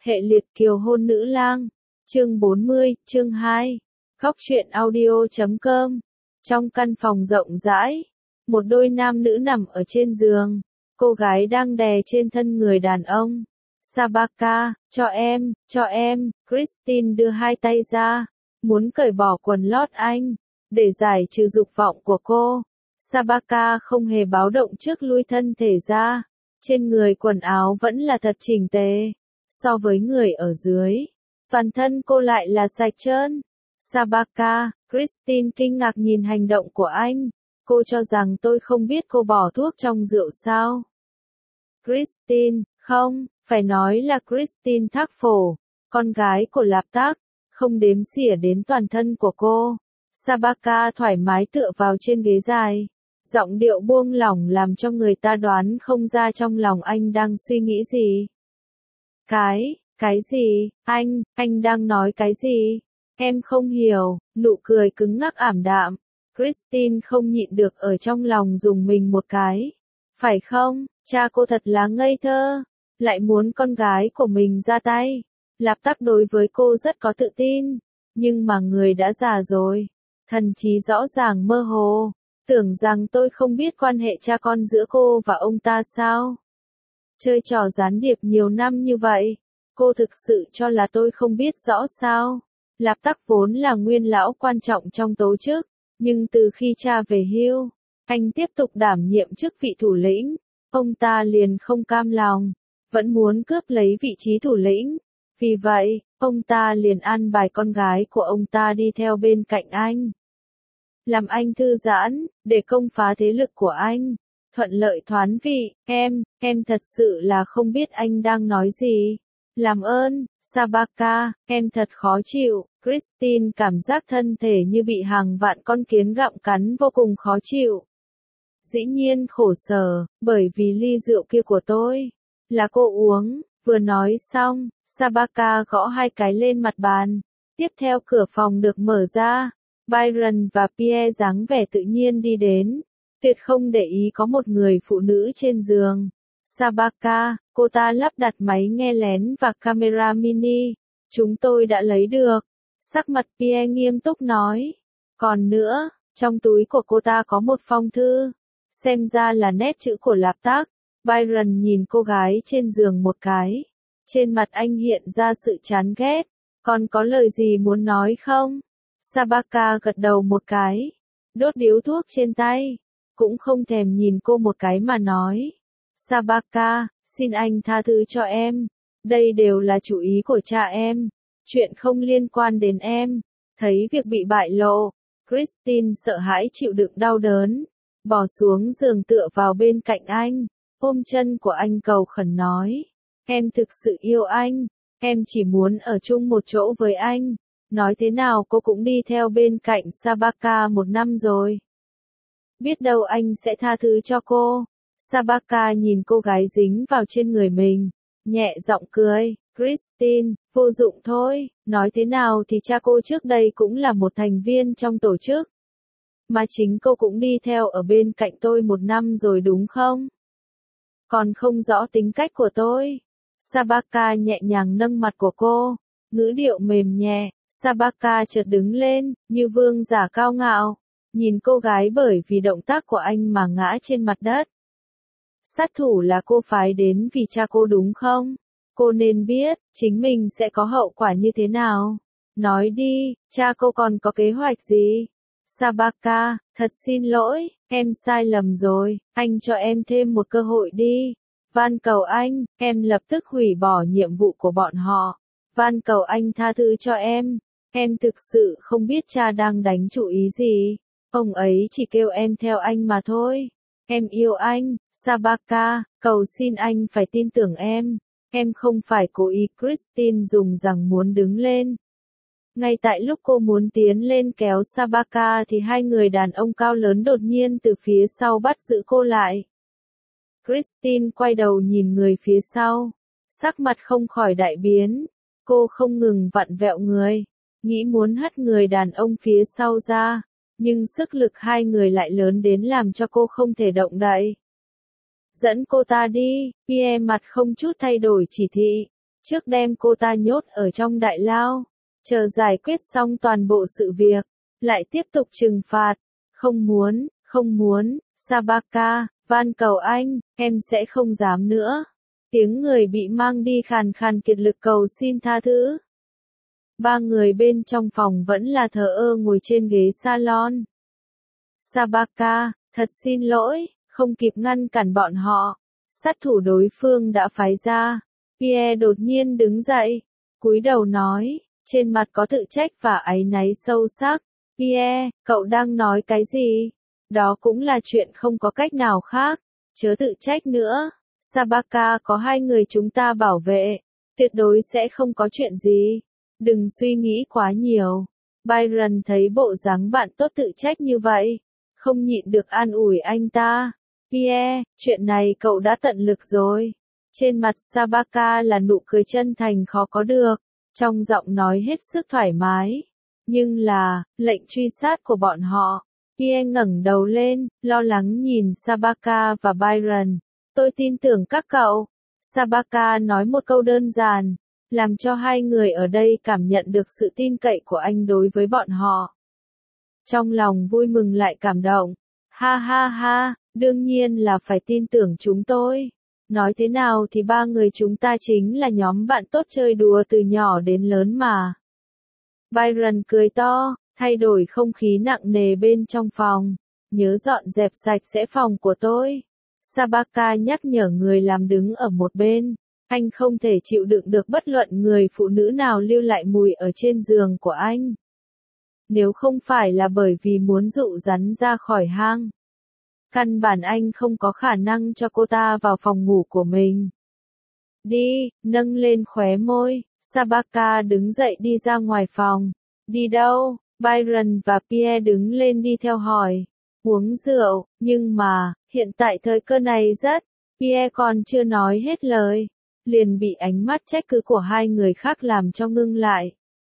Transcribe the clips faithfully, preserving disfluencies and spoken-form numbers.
Hệ liệt kiều hôn nữ lang. Chương bốn mươi, chương hai. Góc truyện audio chấm com. Trong căn phòng rộng rãi, một đôi nam nữ nằm ở trên giường. Cô gái đang đè trên thân người đàn ông. Sabaka, cho em, cho em. Christine đưa hai tay ra, muốn cởi bỏ quần lót anh, để giải trừ dục vọng của cô. Sabaka không hề báo động trước lui thân thể ra. Trên người quần áo vẫn là thật chỉnh tề. So với người ở dưới, toàn thân cô lại là sạch trơn. Sabaka, Christine kinh ngạc nhìn hành động của anh. Cô cho rằng tôi không biết cô bỏ thuốc trong rượu sao? Christine, không, phải nói là Christine Thác Phổ, con gái của Lạp Tác, không đếm xỉa đến toàn thân của cô. Sabaka thoải mái tựa vào trên ghế dài. Giọng điệu buông lỏng làm cho người ta đoán không ra trong lòng anh đang suy nghĩ gì. Cái, cái gì, anh, anh đang nói cái gì? Em không hiểu, nụ cười cứng ngắc ảm đạm. Christine không nhịn được ở trong lòng dùng mình một cái. Phải không, cha cô thật là ngây thơ, lại muốn con gái của mình ra tay. Lạp Tắc đối với cô rất có tự tin, nhưng mà người đã già rồi, thần trí rõ ràng mơ hồ. Tưởng rằng tôi không biết quan hệ cha con giữa cô và ông ta sao? Chơi trò gián điệp nhiều năm như vậy, cô thực sự cho là tôi không biết rõ sao? Lạp Tắc vốn là nguyên lão quan trọng trong tổ chức, nhưng từ khi cha về hưu, anh tiếp tục đảm nhiệm chức vị thủ lĩnh, ông ta liền không cam lòng, vẫn muốn cướp lấy vị trí thủ lĩnh. Vì vậy, ông ta liền an bài con gái của ông ta đi theo bên cạnh anh. Làm anh thư giãn, để công phá thế lực của anh, thuận lợi thoán vị. Em, em thật sự là không biết anh đang nói gì. Làm ơn, Sabaka, em thật khó chịu. Christine cảm giác thân thể như bị hàng vạn con kiến gặm cắn vô cùng khó chịu. Dĩ nhiên khổ sở, bởi vì ly rượu kia của tôi, là cô uống. Vừa nói xong, Sabaka gõ hai cái lên mặt bàn. Tiếp theo cửa phòng được mở ra. Byron và Pierre dáng vẻ tự nhiên đi đến, tuyệt không để ý có một người phụ nữ trên giường. Sabaka, cô ta lắp đặt máy nghe lén và camera mini. Chúng tôi đã lấy được. Sắc mặt Pierre nghiêm túc nói. Còn nữa, trong túi của cô ta có một phong thư. Xem ra là nét chữ của Lạp Tác. Byron nhìn cô gái trên giường một cái. Trên mặt anh hiện ra sự chán ghét. Còn có lời gì muốn nói không? Sabaka gật đầu một cái, đốt điếu thuốc trên tay, cũng không thèm nhìn cô một cái mà nói. Sabaka, xin anh tha thứ cho em, đây đều là chủ ý của cha em, chuyện không liên quan đến em. Thấy việc bị bại lộ, Christine sợ hãi chịu đựng đau đớn, bỏ xuống giường tựa vào bên cạnh anh, ôm chân của anh cầu khẩn nói. Em thực sự yêu anh, em chỉ muốn ở chung một chỗ với anh. Nói thế nào cô cũng đi theo bên cạnh Sabaka một năm rồi. Biết đâu anh sẽ tha thứ cho cô. Sabaka nhìn cô gái dính vào trên người mình, nhẹ giọng cười. Christine, vô dụng thôi, nói thế nào thì cha cô trước đây cũng là một thành viên trong tổ chức. Mà chính cô cũng đi theo ở bên cạnh tôi một năm rồi đúng không? Còn không rõ tính cách của tôi. Sabaka nhẹ nhàng nâng mặt của cô, ngữ điệu mềm nhẹ. Sabaka chợt đứng lên, như vương giả cao ngạo, nhìn cô gái bởi vì động tác của anh mà ngã trên mặt đất. Sát thủ là cô phái đến vì cha cô đúng không? Cô nên biết, chính mình sẽ có hậu quả như thế nào. Nói đi, cha cô còn có kế hoạch gì? Sabaka, thật xin lỗi, em sai lầm rồi, anh cho em thêm một cơ hội đi. Van cầu anh, em lập tức hủy bỏ nhiệm vụ của bọn họ. Van cầu anh tha thứ cho em. Em thực sự không biết cha đang đánh chủ ý gì. Ông ấy chỉ kêu em theo anh mà thôi. Em yêu anh, Sabaka, cầu xin anh phải tin tưởng em. Em không phải cố ý. Christine dùng rằng muốn đứng lên. Ngay tại lúc cô muốn tiến lên kéo Sabaka thì hai người đàn ông cao lớn đột nhiên từ phía sau bắt giữ cô lại. Christine quay đầu nhìn người phía sau. Sắc mặt không khỏi đại biến. Cô không ngừng vặn vẹo người, nghĩ muốn hất người đàn ông phía sau ra, nhưng sức lực hai người lại lớn đến làm cho cô không thể động đậy. Dẫn cô ta đi, Pierre mặt không chút thay đổi chỉ thị. trước đem cô ta nhốt ở trong đại lao, chờ giải quyết xong toàn bộ sự việc, lại tiếp tục trừng phạt. Không muốn, không muốn, Sabaka, van cầu anh, em sẽ không dám nữa. Tiếng người bị mang đi khàn khàn kiệt lực cầu xin tha thứ. Ba người bên trong phòng vẫn là thờ ơ ngồi trên ghế salon. Sabaka, thật xin lỗi, không kịp ngăn cản bọn họ. Sát thủ đối phương đã phái ra. Pierre đột nhiên đứng dậy, cúi đầu nói, trên mặt có tự trách và áy náy sâu sắc. Pierre, cậu đang nói cái gì? Đó cũng là chuyện không có cách nào khác. Chớ tự trách nữa. Sabaka có hai người chúng ta bảo vệ. Tuyệt đối sẽ không có chuyện gì. Đừng suy nghĩ quá nhiều. Byron thấy bộ dáng bạn tốt tự trách như vậy. Không nhịn được an ủi anh ta. Pierre, chuyện này cậu đã tận lực rồi. Trên mặt Sabaka là nụ cười chân thành khó có được. Trong giọng nói hết sức thoải mái. Nhưng là, lệnh truy sát của bọn họ. Pierre ngẩng đầu lên, lo lắng nhìn Sabaka và Byron. Tôi tin tưởng các cậu. Sabaka nói một câu đơn giản, làm cho hai người ở đây cảm nhận được sự tin cậy của anh đối với bọn họ. Trong lòng vui mừng lại cảm động. Ha ha ha, đương nhiên là phải tin tưởng chúng tôi. Nói thế nào thì ba người chúng ta chính là nhóm bạn tốt chơi đùa từ nhỏ đến lớn mà. Byron cười to, thay đổi không khí nặng nề bên trong phòng. Nhớ dọn dẹp sạch sẽ phòng của tôi. Sabaka nhắc nhở người làm đứng ở một bên. Anh không thể chịu đựng được bất luận người phụ nữ nào lưu lại mùi ở trên giường của anh. Nếu không phải là bởi vì muốn dụ rắn ra khỏi hang. Căn bản anh không có khả năng cho cô ta vào phòng ngủ của mình. Đi, nâng lên khóe môi, Sabaka đứng dậy đi ra ngoài phòng. Đi đâu? Byron và Pierre đứng lên đi theo hỏi. Uống rượu, nhưng mà, hiện tại thời cơ này rất, Pierre còn chưa nói hết lời. Liền bị ánh mắt trách cứ của hai người khác làm cho ngưng lại.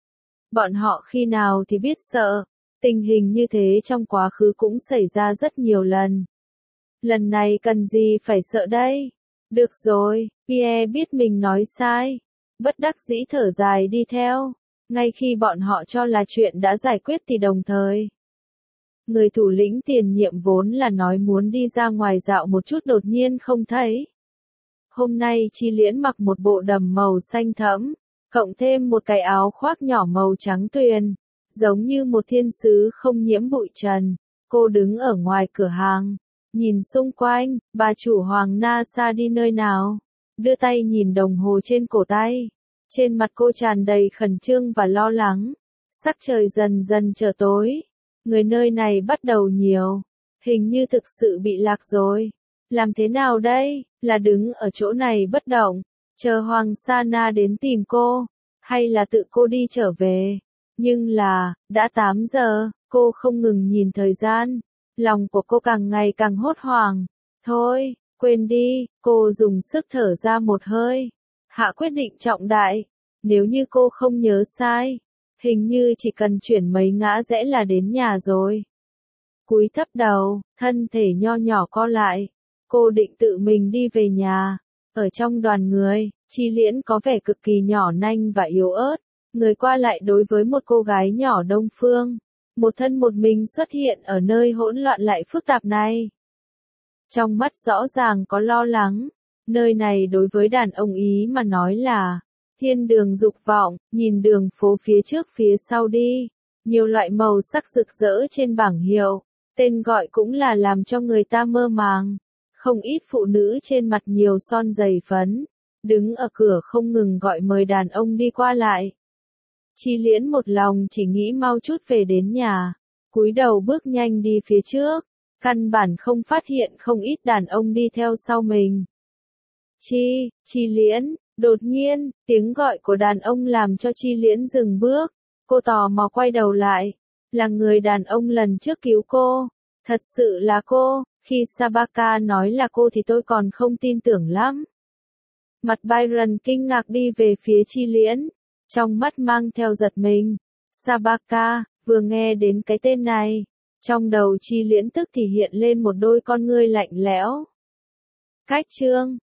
Bọn họ khi nào thì biết sợ, tình hình như thế trong quá khứ cũng xảy ra rất nhiều lần. Lần này cần gì phải sợ đây? Được rồi, Pierre biết mình nói sai. Bất đắc dĩ thở dài đi theo. Ngay khi bọn họ cho là chuyện đã giải quyết thì đồng thời. Người thủ lĩnh tiền nhiệm vốn là nói muốn đi ra ngoài dạo một chút đột nhiên không thấy. Hôm nay Chi Liễn mặc một bộ đầm màu xanh thẫm, cộng thêm một cái áo khoác nhỏ màu trắng tuyền, giống như một thiên sứ không nhiễm bụi trần. Cô đứng ở ngoài cửa hàng, nhìn xung quanh, bà chủ Hoàng Nasa đi nơi nào? Đưa tay nhìn đồng hồ trên cổ tay. Trên mặt cô tràn đầy khẩn trương và lo lắng. Sắc trời dần dần trở tối. Người nơi này bắt đầu nhiều. Hình như thực sự bị lạc rồi. Làm thế nào đây? Là đứng ở chỗ này bất động, chờ Hoàng Sana đến tìm cô, hay là tự cô đi trở về? Nhưng là, đã tám giờ, cô không ngừng nhìn thời gian. Lòng của cô càng ngày càng hốt hoảng. Thôi, quên đi, cô dùng sức thở ra một hơi. Hạ quyết định trọng đại. Nếu như cô không nhớ sai, hình như chỉ cần chuyển mấy ngã rẽ là đến nhà rồi. Cúi thấp đầu, thân thể nho nhỏ co lại. Cô định tự mình đi về nhà. Ở trong đoàn người, Chi Liễn có vẻ cực kỳ nhỏ nanh và yếu ớt. Người qua lại đối với một cô gái nhỏ Đông Phương. Một thân một mình xuất hiện ở nơi hỗn loạn lại phức tạp này. Trong mắt rõ ràng có lo lắng. Nơi này đối với đàn ông Ý mà nói là thiên đường dục vọng, nhìn đường phố phía trước phía sau đi. Nhiều loại màu sắc rực rỡ trên bảng hiệu. Tên gọi cũng là làm cho người ta mơ màng. Không ít phụ nữ trên mặt nhiều son dày phấn, đứng ở cửa không ngừng gọi mời đàn ông đi qua lại. Chi Liễn một lòng chỉ nghĩ mau chút về đến nhà, cúi đầu bước nhanh đi phía trước, căn bản không phát hiện không ít đàn ông đi theo sau mình. Chi, Chi Liễn, đột nhiên, tiếng gọi của đàn ông làm cho Chi Liễn dừng bước, cô tò mò quay đầu lại, là người đàn ông lần trước cứu cô, thật sự là cô. Khi Sabaka nói là cô thì tôi còn không tin tưởng lắm. Mặt Byron kinh ngạc đi về phía Chi Liễn, trong mắt mang theo giật mình. Sabaka, vừa nghe đến cái tên này, trong đầu Chi Liễn tức thì hiện lên một đôi con ngươi lạnh lẽo. Cách chương